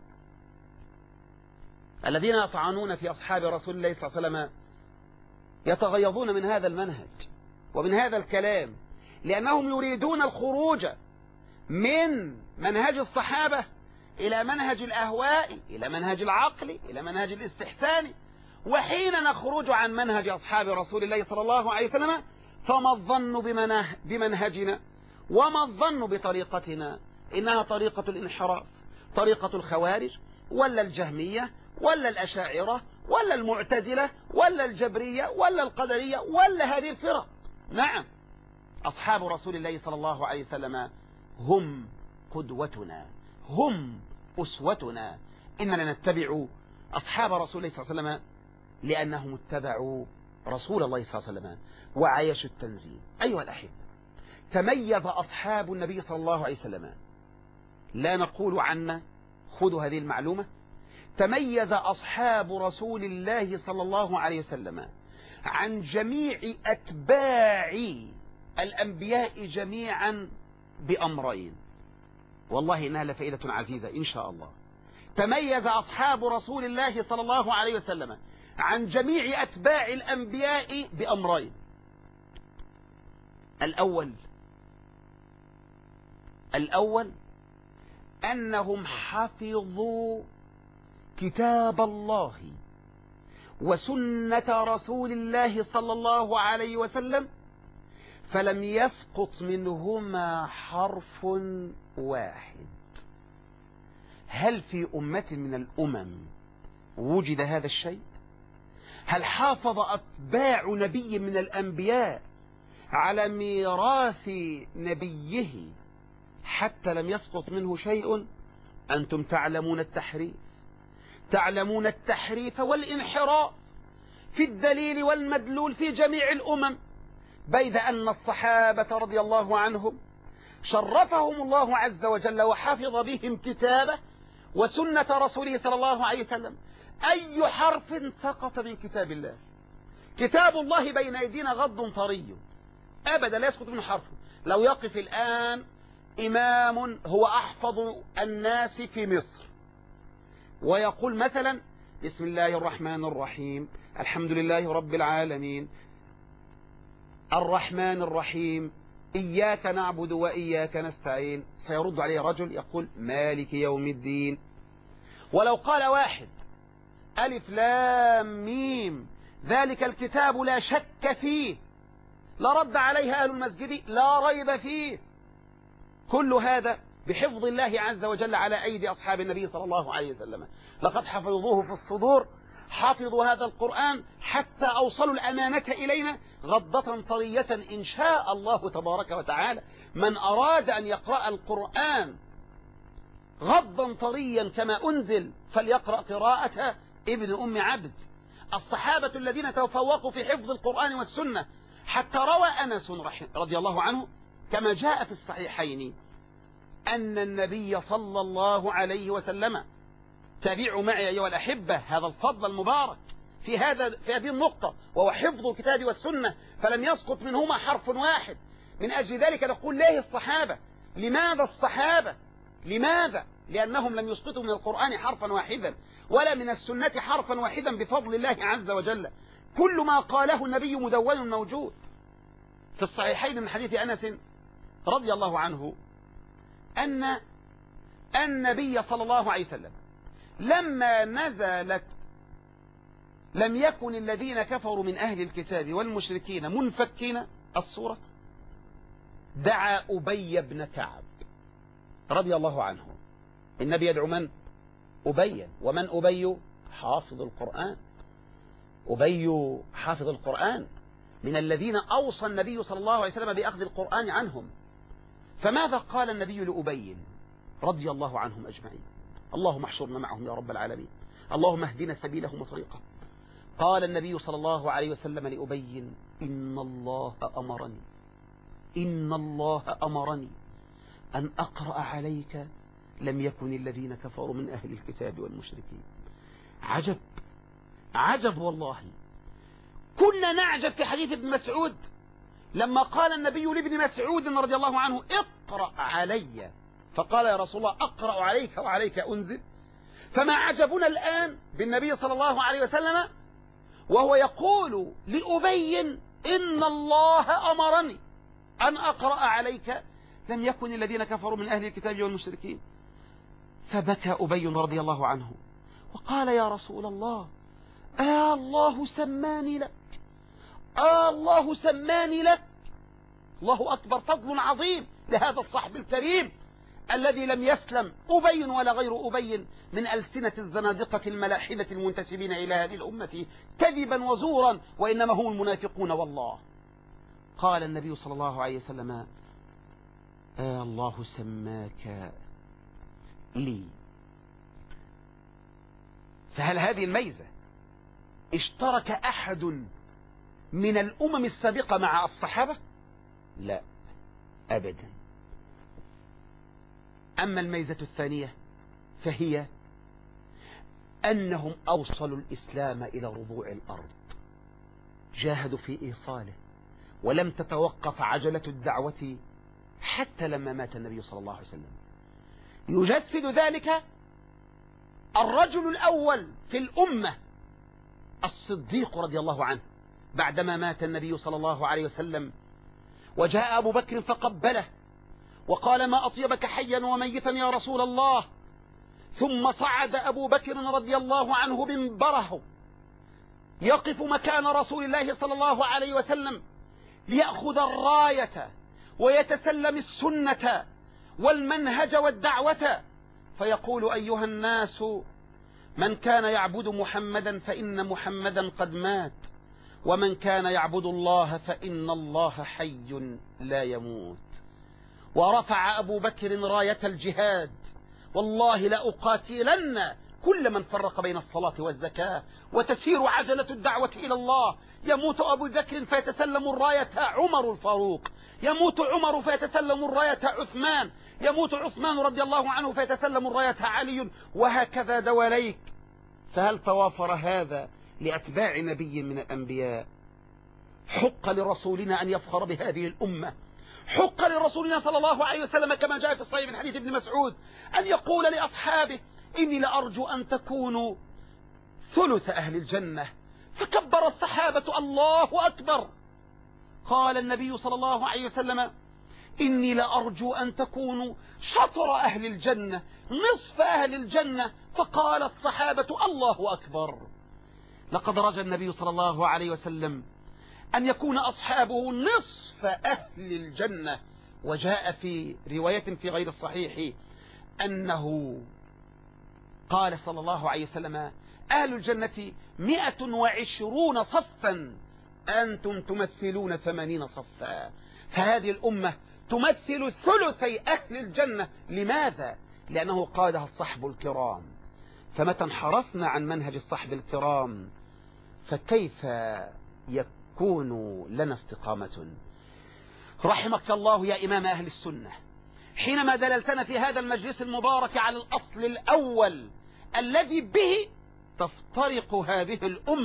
الذين يطعنون في أصحاب رسول الله صلى الله عليه وسلم يتغيظون من هذا المنهج ومن هذا الكلام، لأنهم يريدون الخروج من منهج الصحابة إلى منهج الأهواء، إلى منهج العقل، إلى منهج الاستحسان. وحين نخرج عن منهج أصحاب رسول الله صلى الله عليه وسلم فما الظن بمنهجنا وما الظن بطريقتنا؟ إنها طريقة الانحراف، طريقة الخوارج ولا الجهمية ولا الأشاعرة ولا المعتزلة ولا الجبرية ولا القدرية ولا هذه الفرق. نعم، أصحاب رسول الله صلى الله عليه وسلم هم قدوتنا، هم أسوتنا. إننا نتبع أصحاب رسول الله صلى الله عليه وسلم لأنهم اتبعوا رسول الله صلى الله عليه وسلم وعايشوا التنزيل. أيها الأحبة، تميز أصحاب النبي صلى الله عليه وسلم، لا نقول عنا، خذوا هذه المعلومة، تميز أصحاب رسول الله صلى الله عليه وسلم عن جميع أتباع الأنبياء جميعا بأمرين، والله إنها لفائدة عزيزة إن شاء الله. تميز أصحاب رسول الله صلى الله عليه وسلم عن جميع أتباع الأنبياء بأمرين. الأول أنهم حفظوا كتاب الله وسنة رسول الله صلى الله عليه وسلم، فلم يسقط منهما حرف واحد. هل في أمة من الأمم وجد هذا الشيء؟ هل حافظ أتباع نبي من الأنبياء على ميراث نبيه حتى لم يسقط منه شيء؟ أنتم تعلمون التحريف والانحراف في الدليل والمدلول في جميع الأمم، بيد أن الصحابة رضي الله عنهم شرفهم الله عز وجل وحفظ بهم كتابه وسنة رسوله صلى الله عليه وسلم. أي حرف سقط من كتاب الله؟ كتاب الله بين أيدينا غض طري، أبدا لا يسقط منه حرف. لو يقف الآن إمام هو أحفظ الناس في مصر ويقول مثلا بسم الله الرحمن الرحيم الحمد لله رب العالمين الرحمن الرحيم إياك نعبد وإياك نستعين، سيرد عليه رجل يقول مالك يوم الدين. ولو قال واحد ألف لام ميم ذلك الكتاب لا شك فيه، لرد عليه أهل المسجد لا ريب فيه. كل هذا بحفظ الله عز وجل على أيدي أصحاب النبي صلى الله عليه وسلم. لقد حفظوه في الصدور، حفظوا هذا القرآن حتى أوصلوا الأمانة إلينا غضة طرية إن شاء الله تبارك وتعالى. من أراد أن يقرأ القرآن غضا طريا كما أنزل فليقرأ قراءة ابن أم عبد. الصحابة الذين تفوقوا في حفظ القرآن والسنة، حتى روى أنس رضي الله عنه كما جاء في الصحيحين أن النبي صلى الله عليه وسلم، تابعوا معي أيها الأحبة هذا الفضل المبارك في هذه النقطة، وهو حفظ الكتاب والسنة فلم يسقط منهما حرف واحد. من أجل ذلك نقول ليه الصحابة؟ لماذا الصحابة؟ لماذا؟ لأنهم لم يسقطوا من القرآن حرفا واحدا ولا من السنة حرفا واحدا بفضل الله عز وجل. كل ما قاله النبي مدون موجود في الصحيحين من حديث أنس رضي الله عنه أن النبي صلى الله عليه وسلم لما نزلت لم يكن الذين كفروا من أهل الكتاب والمشركين منفكين الصورة، دعا أبي بن كعب رضي الله عنه. النبي يدعو من؟ أبي. ومن أبي؟ حافظ القرآن. أبي حافظ القرآن من الذين أوصى النبي صلى الله عليه وسلم بأخذ القرآن عنهم. فماذا قال النبي لأبي رضي الله عنهم أجمعين؟ اللهم احشرنا معهم يا رب العالمين، اللهم اهدنا سبيلهم وطريقهم. قال النبي صلى الله عليه وسلم لأبي إن الله أمرني أن أقرأ عليك لم يكن الذين كفروا من أهل الكتاب والمشركين. عجب والله. كنا نعجب في حديث ابن مسعود لما قال النبي لابن مسعود رضي الله عنه اقرأ علي، فقال يا رسول الله أقرأ عليك وعليك أنزل. فما عجبنا الآن بالنبي صلى الله عليه وسلم وهو يقول لأبي إن الله أمرني أن أقرأ عليك لم يكن الذين كفروا من أهل الكتاب والمشركين. فبكى أبي رضي الله عنه وقال يا رسول الله الله سماني لك، الله سماني لك. الله أكبر، فضل عظيم لهذا الصحب الكريم الذي لم يسلم أبي ولا غير أبي من ألسنة الزنادقة الملاحدة المنتسبين إلى هذه الأمة كذبا وزورا، وإنما هم المنافقون والله. قال النبي صلى الله عليه وسلم الله سماك لي. فهل هذه الميزة اشترك أحد من الأمم السابقة مع الصحابة؟ لا أبدا. أما الميزة الثانية فهي أنهم أوصلوا الإسلام إلى ربوع الأرض، جاهدوا في إيصاله، ولم تتوقف عجلة الدعوة حتى لما مات النبي صلى الله عليه وسلم. يجسد ذلك الرجل الأول في الأمة الصديق رضي الله عنه، بعدما مات النبي صلى الله عليه وسلم وجاء أبو بكر فقبله وقال: ما أطيبك حيا وميتا يا رسول الله. ثم صعد أبو بكر رضي الله عنه منبره يقف مكان رسول الله صلى الله عليه وسلم ليأخذ الراية ويتسلم السنة والمنهج والدعوة، فيقول: أيها الناس، من كان يعبد محمدا فإن محمدا قد مات، ومن كان يعبد الله فإن الله حي لا يموت. ورفع أبو بكر راية الجهاد: والله لأقاتلن كل من فرق بين الصلاة والزكاة. وتسير عجلة الدعوة إلى الله، يموت أبو بكر فيتسلم الراية عمر الفاروق، يموت عمر فيتسلم الراية عثمان، يموت عثمان رضي الله عنه فيتسلم الراية علي، وهكذا دواليك. فهل توافر هذا لأتباع نبي من الأنبياء؟ حق لرسولنا أن يفخر بهذه الأمة، حق لرسولنا صلى الله عليه وسلم كما جاء في الصحيح من حديث ابن مسعود أن يقول لأصحابه: إني لأرجو أن تكونوا ثلث أهل الجنة. فكبر الصحابة: الله أكبر. قال النبي صلى الله عليه وسلم: إني لأرجو أن تكونوا شطر أهل الجنة، نصف أهل الجنة. فقال الصحابة: الله أكبر. لقد رجى النبي صلى الله عليه وسلم أن يكون أصحابه نصف أهل الجنة. وجاء في رواية في غير الصحيح أنه قال صلى الله عليه وسلم: أهل الجنة 120 صفا، أنتم تمثلون 80 صفا. فهذه الأمة تمثل ثلثي أهل الجنة. لماذا؟ لأنه قادها الصحب الكرام. فمتى انحرفنا عن منهج الصحب الكرام فكيف يكون لنا استقامة؟ رحمك الله يا إمام أهل السنة، حينما دللتنا في هذا المجلس المبارك على الأصل الأول الذي به تفترق هذه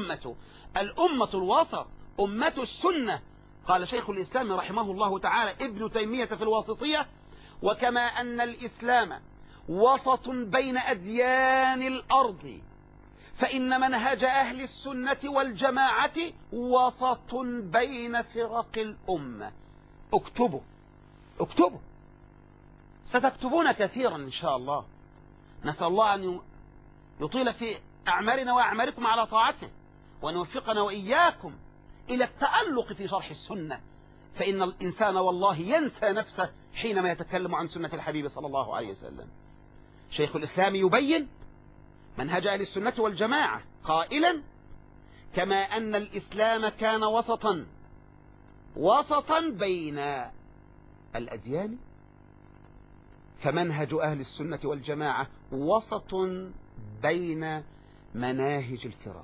الأمة الوسط، أمة السنة. قال شيخ الإسلام رحمه الله تعالى ابن تيمية في الواسطية: وكما أن الإسلام وسط بين أديان الأرض، فإن منهج أهل السنة والجماعة وسط بين فرق الأمة. اكتبوا، ستكتبون كثيرا إن شاء الله. نسأل الله أن يطيل في أعمارنا وأعماركم على طاعته، وأن يوفقنا وإياكم إلى التألق في شرح السنة، فإن الإنسان والله ينسى نفسه حينما يتكلم عن سنة الحبيب صلى الله عليه وسلم. شيخ الإسلام يبين منهج أهل السنة والجماعة قائلا: كما أن الإسلام كان وسطا بين الأديان، فمنهج أهل السنة والجماعة وسط بين مناهج الفرق.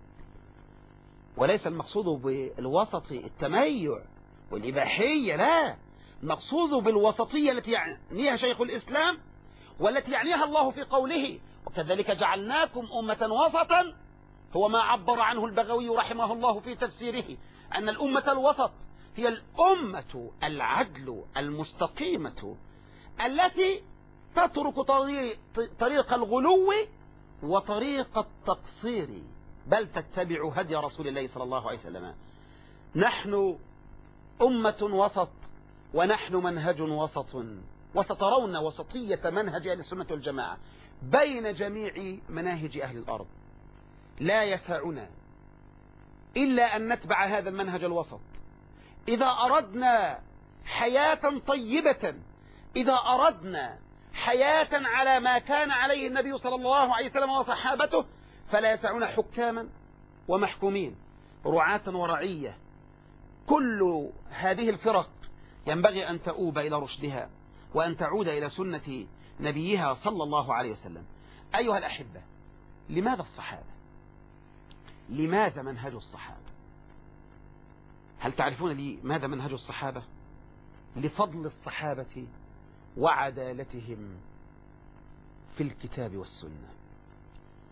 وليس المقصود بالوسط التميع والإباحية، لا، المقصود بالوسطية التي يعنيها شيخ الإسلام والتي يعنيها الله في قوله: وكذلك جعلناكم أمة وسطا. هو ما عبر عنه البغوي رحمه الله في تفسيره أن الأمة الوسط هي الأمة العدل المستقيمة التي تترك طريق الغلو وطريق التقصير، بل تتبع هدي رسول الله صلى الله عليه وسلم. نحن أمة وسط، ونحن منهج وسط، وسترون وسطية منهج أهل السنة والجماعة بين جميع مناهج أهل الأرض. لا يسعنا إلا أن نتبع هذا المنهج الوسط إذا أردنا حياة طيبة، إذا أردنا حياة على ما كان عليه النبي صلى الله عليه وسلم وصحابته. فلا يسعنا حكاما ومحكومين، رعاة ورعية. كل هذه الفرق ينبغي أن تؤوب إلى رشدها وأن تعود إلى سنة نبيها صلى الله عليه وسلم. أيها الأحبة، لماذا الصحابة؟ لماذا منهج الصحابة؟ هل تعرفون لي ماذا منهج الصحابة؟ لفضل الصحابة وعدالتهم في الكتاب والسنة.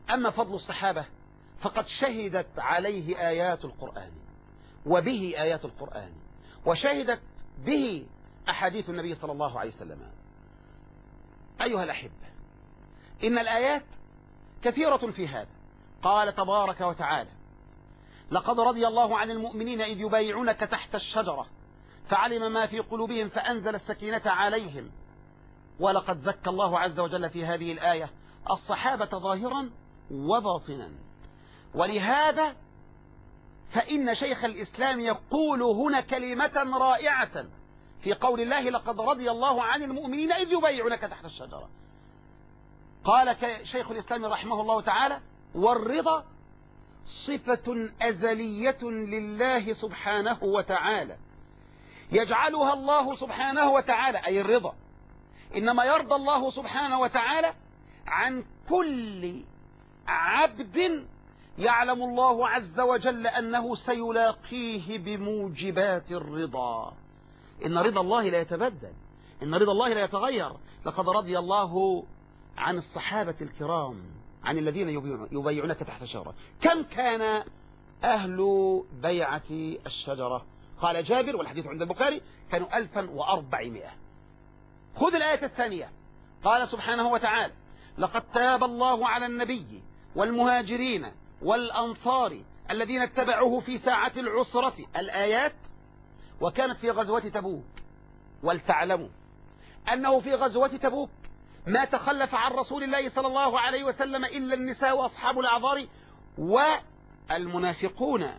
أما فضل الصحابة فقد شهدت عليه آيات القرآن وبه آيات القرآن، وشهدت به أحاديث النبي صلى الله عليه وسلم. أيها الأحبة، إن الآيات كثيرة في هذا. قال تبارك وتعالى: لقد رضي الله عن المؤمنين إذ يبايعونك تحت الشجرة فعلم ما في قلوبهم فأنزل السكينة عليهم. ولقد زكى الله عز وجل في هذه الآية الصحابة ظاهرا وباطنا. ولهذا فإن شيخ الإسلام يقول هنا كلمة رائعة في قول الله: لقد رضي الله عن المؤمنين إذ يبايعونك تحت الشجرة. قال شيخ الإسلام رحمه الله تعالى: والرضا صفة أزلية لله سبحانه وتعالى يجعلها الله سبحانه وتعالى، أي الرضا إنما يرضى الله سبحانه وتعالى عن كل عبد يعلم الله عز وجل أنه سيلاقيه بموجبات الرضا. إن رضا الله لا يتبدل، إن رضا الله لا يتغير. لقد رضي الله عن الصحابة الكرام عن الذين يبايعونك تحت الشجرة. كم كان أهل بيعة الشجرة؟ قال جابر، والحديث عند البخاري، كانوا 1400. خذ الآية الثانية. قال سبحانه وتعالى: لقد تاب الله على النبي والمهاجرين والأنصار الذين اتبعوه في ساعة العسرة. الآيات وكانت في غزوة تبوك. ولتعلموا أنه في غزوة تبوك ما تخلف عن رسول الله صلى الله عليه وسلم إلا النساء وأصحاب الأعذار والمنافقون،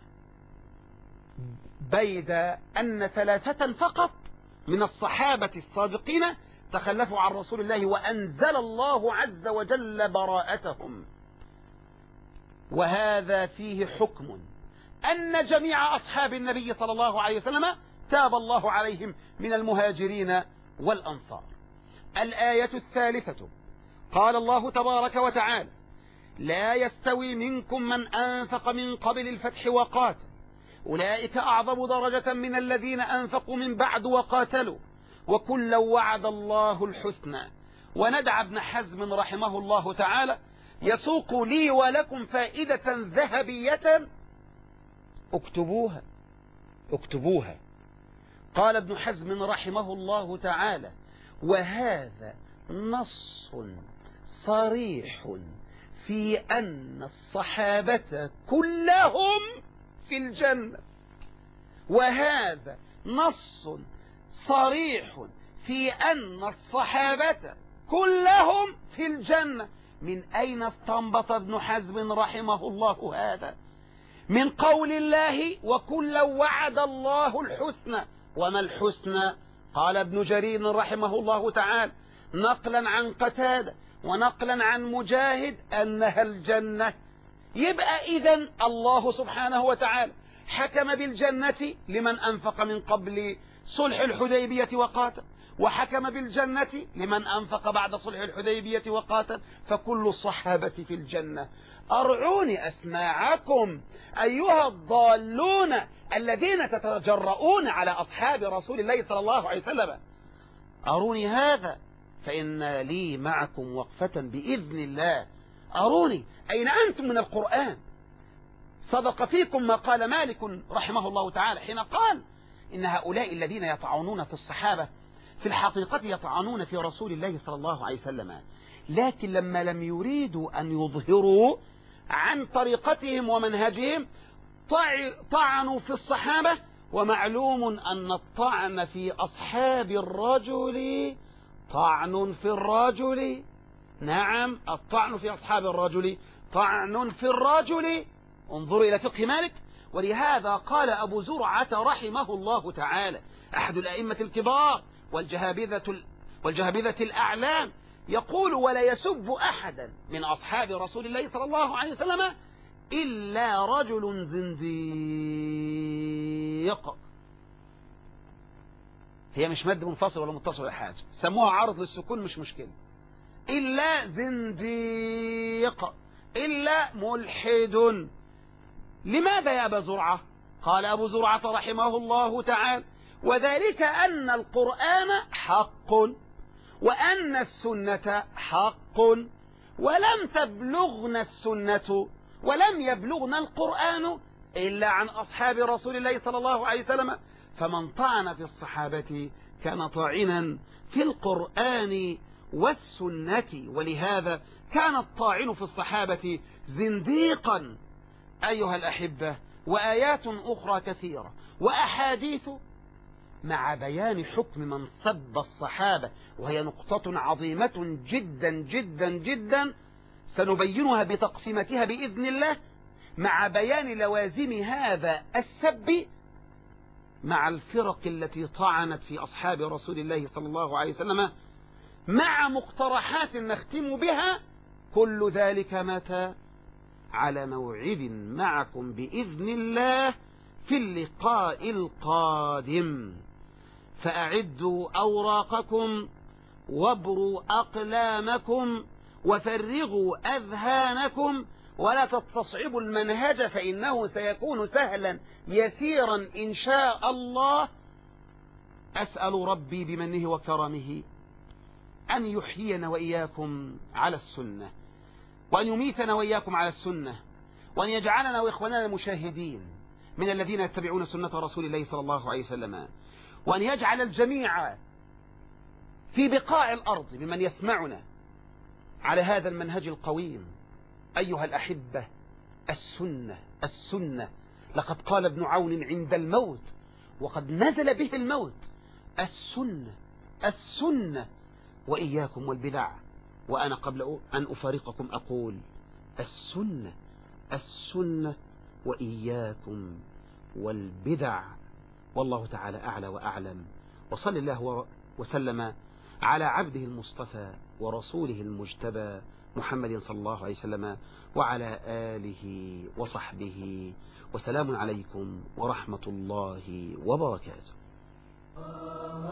بيد أن 3 فقط من الصحابة الصادقين تخلفوا عن رسول الله وأنزل الله عز وجل براءتهم. وهذا فيه حكم أن جميع أصحاب النبي صلى الله عليه وسلم تاب الله عليهم من المهاجرين والأنصار. الآية الثالثة: قال الله تبارك وتعالى: لا يستوي منكم من أنفق من قبل الفتح وقاتل أولئك أعظم درجة من الذين أنفقوا من بعد وقاتلوا وكلا وعد الله الحسنى. وندع ابن حزم رحمه الله تعالى يسوق لي ولكم فائدة ذهبية اكتبوها. قال ابن حزم رحمه الله تعالى: وهذا نص صريح في أن الصحابة كلهم في الجنة. وهذا نص صريح في أن الصحابة كلهم في الجنة. من أين استنبط ابن حزم رحمه الله هذا؟ من قول الله: وكلا وعد الله الحسنى. وما الحسنى؟ قال ابن جرير رحمه الله تعالى نقلا عن قتادة ونقلا عن مجاهد أنها الجنة. يبقى إذن الله سبحانه وتعالى حكم بالجنة لمن أنفق من قبل صلح الحديبية وقاتل، وحكم بالجنة لمن أنفق بعد صلح الحديبية وقاتل، فكل الصحابة في الجنة. أرعوني أسماعكم أيها الضالون الذين تتجرؤون على أصحاب رسول الله صلى الله عليه وسلم، أروني هذا فإن لي معكم وقفة بإذن الله. أروني أين أنتم من القرآن. صدق فيكم ما قال مالك رحمه الله تعالى حين قال: إن هؤلاء الذين يطعنون في الصحابة في الحقيقة يطعنون في رسول الله صلى الله عليه وسلم، لكن لما لم يريدوا أن يظهروا عن طريقتهم ومنهجهم طعنوا في الصحابة. ومعلوم أن الطعن في أصحاب الرجل طعن في الرجل. نعم، الطعن في أصحاب الرجل طعن في الرجل. انظروا إلى فقه مالك. ولهذا قال أبو زرعة رحمه الله تعالى أحد الأئمة الكبار والجهابذة الأعلام يقول: ولا يسب أحدا من أصحاب رسول الله صلى الله عليه وسلم إلا رجل زنديق. هي مش مد منفصل ولا متصل ولا حاجة، سموها عرض للسكون مش مشكلة. إلا زنديق، إلا ملحد. لماذا يا أبا زرعة؟ قال أبو زرعة رحمه الله تعالى: وذلك أن القرآن حق، وأن السنة حق، ولم تبلغنا السنة ولم يبلغنا القرآن إلا عن أصحاب رسول الله صلى الله عليه وسلم. فمن طعن في الصحابة كان طاعنا في القرآن والسنة، ولهذا كان الطاعن في الصحابة زنديقا أيها الأحبة. وآيات أخرى كثيرة وأحاديث مع بيان حكم من سب الصحابة، وهي نقطة عظيمة جدا جدا جدا سنبينها بتقسيمتها بإذن الله، مع بيان لوازم هذا السب مع الفرق التي طعنت في أصحاب رسول الله صلى الله عليه وسلم، مع مقترحات نختم بها. كل ذلك متى؟ على موعد معكم بإذن الله في اللقاء القادم. فأعدوا أوراقكم وابروا أقلامكم وفرغوا أذهانكم، ولا تستصعبوا المنهج فإنه سيكون سهلا يسيرا إن شاء الله. أسأل ربي بمنه وكرمه أن يحيينا وإياكم على السنة، وأن يميتنا وإياكم على السنة، وأن يجعلنا وإخواننا المشاهدين من الذين يتبعون سنة رسول الله صلى الله عليه وسلم، وأن يجعل الجميع في بقاع الأرض ممن يسمعنا على هذا المنهج القويم. أيها الأحبة، السنة لقد قال ابن عون عند الموت وقد نزل به الموت: السنة وإياكم والبدع. وأنا قبل أن أفارقكم أقول: السنة وإياكم والبدع. والله تعالى أعلى وأعلم، وصل الله وسلم على عبده المصطفى ورسوله المجتبى محمد صلى الله عليه وسلم وعلى آله وصحبه، وسلام عليكم ورحمة الله وبركاته.